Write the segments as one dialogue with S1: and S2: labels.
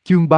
S1: Chương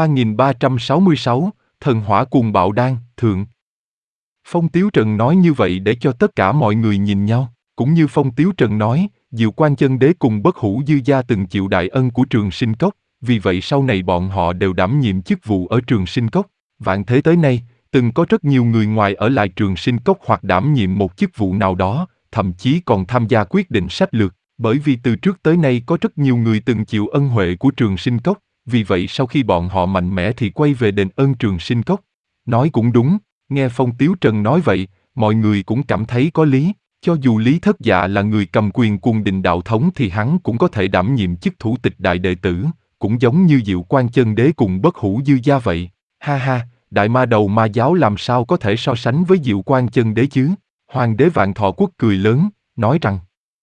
S1: 3366, Thần Hỏa Cuồng Bạo Đan, Thượng. Phong Tiếu Trần nói như vậy để cho tất cả mọi người nhìn nhau, cũng như Phong Tiếu Trần nói, Diệu Quan Chân Đế cùng Bất Hủ Dư Gia từng chịu đại ân của Trường Sinh Cốc, vì vậy sau này bọn họ đều đảm nhiệm chức vụ ở Trường Sinh Cốc. Vạn thế tới nay, từng có rất nhiều người ngoài ở lại Trường Sinh Cốc hoặc đảm nhiệm một chức vụ nào đó, thậm chí còn tham gia quyết định sách lược, bởi vì từ trước tới nay có rất nhiều người từng chịu ân huệ của Trường Sinh Cốc, vì vậy sau khi bọn họ mạnh mẽ thì quay về đền ơn Trường Sinh Cốc. Nói cũng đúng, nghe Phong Tiếu Trần nói vậy, mọi người cũng cảm thấy có lý, cho dù Lý Thất Dạ là người cầm quyền Cuồng Đình đạo thống thì hắn cũng có thể đảm nhiệm chức thủ tịch đại đệ tử, cũng giống như Diệu Quan Chân Đế cùng Bất Hủ Dư Gia vậy. Ha ha, Đại Ma Đầu Ma Giáo làm sao có thể so sánh với Diệu Quan Chân Đế chứ? Hoàng đế Vạn Thọ Quốc cười lớn, nói rằng: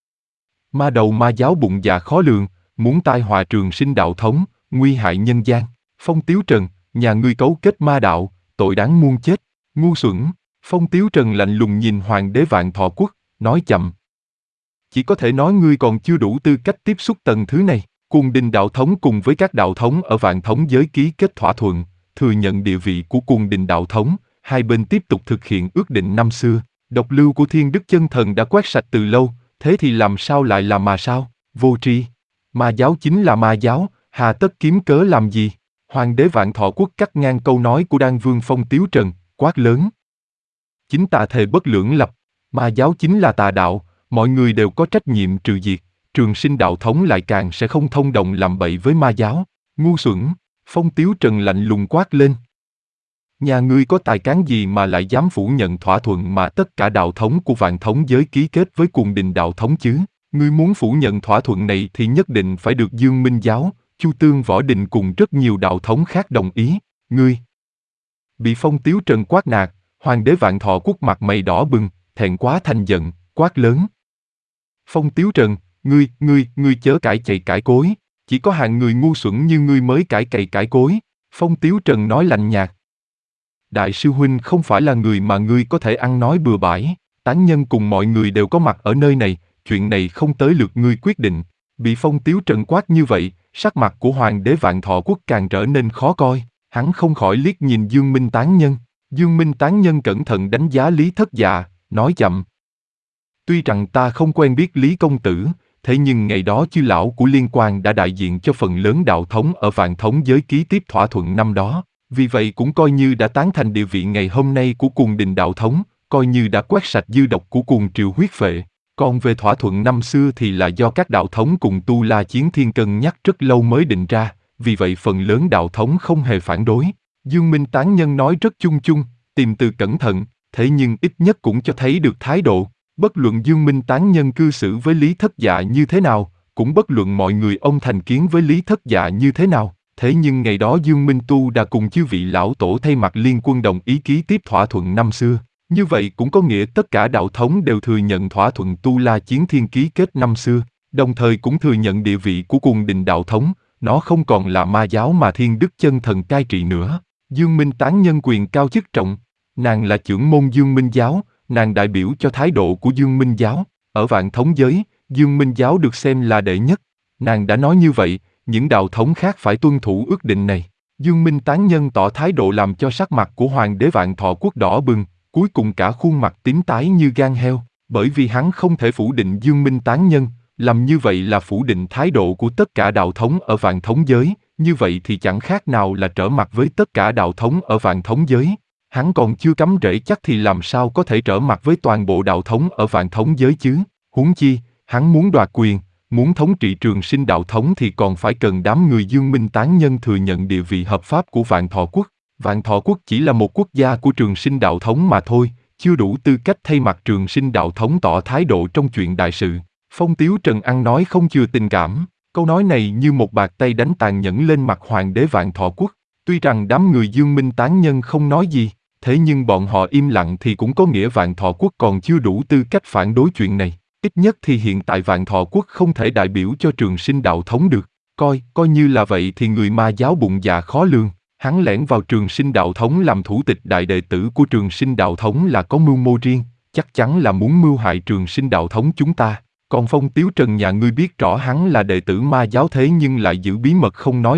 S1: Ma Đầu Ma Giáo bụng dạ khó lường, muốn tai họa Trường Sinh đạo thống, nguy hại nhân gian. Phong Tiếu Trần, nhà ngươi cấu kết ma đạo, tội đáng muôn chết. Ngu xuẩn. Phong Tiếu Trần lạnh lùng nhìn Hoàng đế Vạn Thọ Quốc, nói chậm: chỉ có thể nói ngươi còn chưa đủ tư cách tiếp xúc tầng thứ này. Cuồng Đình đạo thống cùng với các đạo thống ở Vạn Thống giới ký kết thỏa thuận, thừa nhận địa vị của Cuồng Đình đạo thống, hai bên tiếp tục thực hiện ước định năm xưa. Độc lưu của Thiên Đức Chân Thần đã quét sạch từ lâu, thế thì làm sao lại là ma sao? Vô tri. Ma giáo chính là ma giáo, hà tất kiếm cớ làm gì? Hoàng đế Vạn Thọ Quốc cắt ngang câu nói của Đan Vương Phong Tiếu Trần, quát lớn: chính tà thề bất lưỡng lập, ma giáo chính là tà đạo, mọi người đều có trách nhiệm trừ diệt, Trường Sinh đạo thống lại càng sẽ không thông đồng làm bậy với ma giáo. Ngu xuẩn. Phong Tiếu Trần lạnh lùng quát lên: nhà ngươi có tài cán gì mà lại dám phủ nhận thỏa thuận mà tất cả đạo thống của Vạn Thống giới ký kết với Cuồng Đình đạo thống chứ? Ngươi muốn phủ nhận thỏa thuận này thì nhất định phải được Dương Minh Giáo, Chu Tương Võ Đình cùng rất nhiều đạo thống khác đồng ý. Ngươi bị Phong Tiếu Trần quát nạt, Hoàng đế Vạn Thọ Quốc mặt mày đỏ bừng, thẹn quá thành giận, quát lớn: Phong Tiếu Trần, ngươi chớ cãi chày cãi cối, chỉ có hạng người ngu xuẩn như ngươi mới cãi cày cãi cối. Phong Tiếu Trần nói lạnh nhạt: Đại sư huynh không phải là người mà ngươi có thể ăn nói bừa bãi, tán nhân cùng mọi người đều có mặt ở nơi này, chuyện này không tới lượt ngươi quyết định. Bị Phong Tiếu Trần quát như vậy, sắc mặt của Hoàng đế Vạn Thọ Quốc càng trở nên khó coi, hắn không khỏi liếc nhìn Dương Minh Tán Nhân. Dương Minh Tán Nhân cẩn thận đánh giá Lý Thất Dạ, nói chậm: tuy rằng ta không quen biết Lý công tử, thế nhưng ngày đó chư lão của Liên Quan đã đại diện cho phần lớn đạo thống ở Vạn Thống giới ký tiếp thỏa thuận năm đó, vì vậy cũng coi như đã tán thành địa vị ngày hôm nay của Cuồng Đình đạo thống, coi như đã quét sạch dư độc của Cuồng Triều huyết phệ. Còn về thỏa thuận năm xưa thì là do các đạo thống cùng Tu La Chiến Thiên cân nhắc rất lâu mới định ra, vì vậy phần lớn đạo thống không hề phản đối. Dương Minh Tán Nhân nói rất chung chung, tìm từ cẩn thận, thế nhưng ít nhất cũng cho thấy được thái độ. Bất luận Dương Minh Tán Nhân cư xử với Lý Thất Dạ như thế nào, cũng bất luận mọi người ông thành kiến với Lý Thất Dạ như thế nào, thế nhưng ngày đó Dương Minh Tu đã cùng chư vị lão tổ thay mặt Liên Quân đồng ý ký tiếp thỏa thuận năm xưa. Như vậy cũng có nghĩa tất cả đạo thống đều thừa nhận thỏa thuận Tu La Chiến Thiên ký kết năm xưa, đồng thời cũng thừa nhận địa vị của Cuồng Đình đạo thống, nó không còn là ma giáo mà Thiên Đức Chân Thần cai trị nữa. Dương Minh Tán Nhân quyền cao chức trọng, nàng là trưởng môn Dương Minh Giáo, nàng đại biểu cho thái độ của Dương Minh Giáo. Ở Vạn Thống giới, Dương Minh Giáo được xem là đệ nhất. Nàng đã nói như vậy, những đạo thống khác phải tuân thủ ước định này. Dương Minh Tán Nhân tỏ thái độ làm cho sắc mặt của Hoàng đế Vạn Thọ Quốc đỏ bừng, cuối cùng cả khuôn mặt tím tái như gan heo, bởi vì hắn không thể phủ định Dương Minh Tán Nhân, làm như vậy là phủ định thái độ của tất cả đạo thống ở Vạn Thống giới, như vậy thì chẳng khác nào là trở mặt với tất cả đạo thống ở Vạn Thống giới. Hắn còn chưa cắm rễ chắc thì làm sao có thể trở mặt với toàn bộ đạo thống ở Vạn Thống giới chứ? Huống chi, hắn muốn đoạt quyền, muốn thống trị Trường Sinh đạo thống thì còn phải cần đám người Dương Minh Tán Nhân thừa nhận địa vị hợp pháp của Vạn Thọ Quốc. Vạn Thọ Quốc chỉ là một quốc gia của Trường Sinh đạo thống mà thôi, chưa đủ tư cách thay mặt Trường Sinh đạo thống tỏ thái độ trong chuyện đại sự. Phong Tiếu Trần ăn nói không chừa tình cảm, câu nói này như một bạt tay đánh tàn nhẫn lên mặt Hoàng đế Vạn Thọ Quốc. Tuy rằng đám người Dương Minh Tán Nhân không nói gì, thế nhưng bọn họ im lặng thì cũng có nghĩa Vạn Thọ Quốc còn chưa đủ tư cách phản đối chuyện này. Ít nhất thì hiện tại Vạn Thọ Quốc không thể đại biểu cho Trường Sinh đạo thống được. Coi như là vậy thì người ma giáo bụng dạ khó lường. Hắn lẻn vào Trường Sinh đạo thống làm thủ tịch đại đệ tử của Trường Sinh đạo thống là có mưu mô riêng, chắc chắn là muốn mưu hại Trường Sinh đạo thống chúng ta. Còn Phong Tiếu Trần nhà ngươi biết rõ hắn là đệ tử ma giáo thế nhưng lại giữ bí mật không nói ra,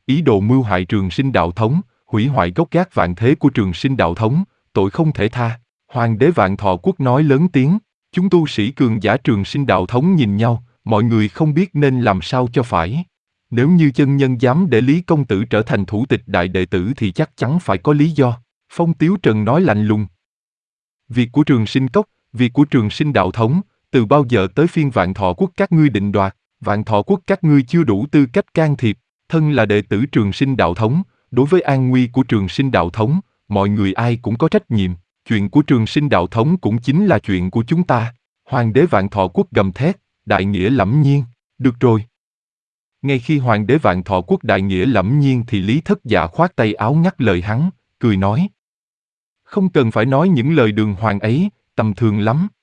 S1: ý đồ mưu hại Trường Sinh đạo thống, hủy hoại gốc gác vạn thế của Trường Sinh đạo thống, tội không thể tha. Hoàng đế Vạn Thọ Quốc nói lớn tiếng, chúng tu sĩ cường giả Trường Sinh đạo thống nhìn nhau, mọi người không biết nên làm sao cho phải. Nếu như chân nhân dám để Lý công tử trở thành thủ tịch đại đệ tử thì chắc chắn phải có lý do. Phong Tiếu Trần nói lạnh lùng. Việc của Trường Sinh Cốc, việc của Trường Sinh đạo thống, từ bao giờ tới phiên Vạn Thọ Quốc các ngươi định đoạt, Vạn Thọ Quốc các ngươi chưa đủ tư cách can thiệp, thân là đệ tử Trường Sinh đạo thống, đối với an nguy của Trường Sinh đạo thống, mọi người ai cũng có trách nhiệm, chuyện của Trường Sinh đạo thống cũng chính là chuyện của chúng ta. Hoàng đế Vạn Thọ Quốc gầm thét, đại nghĩa lẫm nhiên, được rồi. Ngay khi Hoàng đế Vạn Thọ Quốc đại nghĩa lẫm nhiên thì Lý Thất Dạ khoát tay áo ngắt lời hắn, cười nói. Không cần phải nói những lời đường hoàng ấy, tầm thường lắm.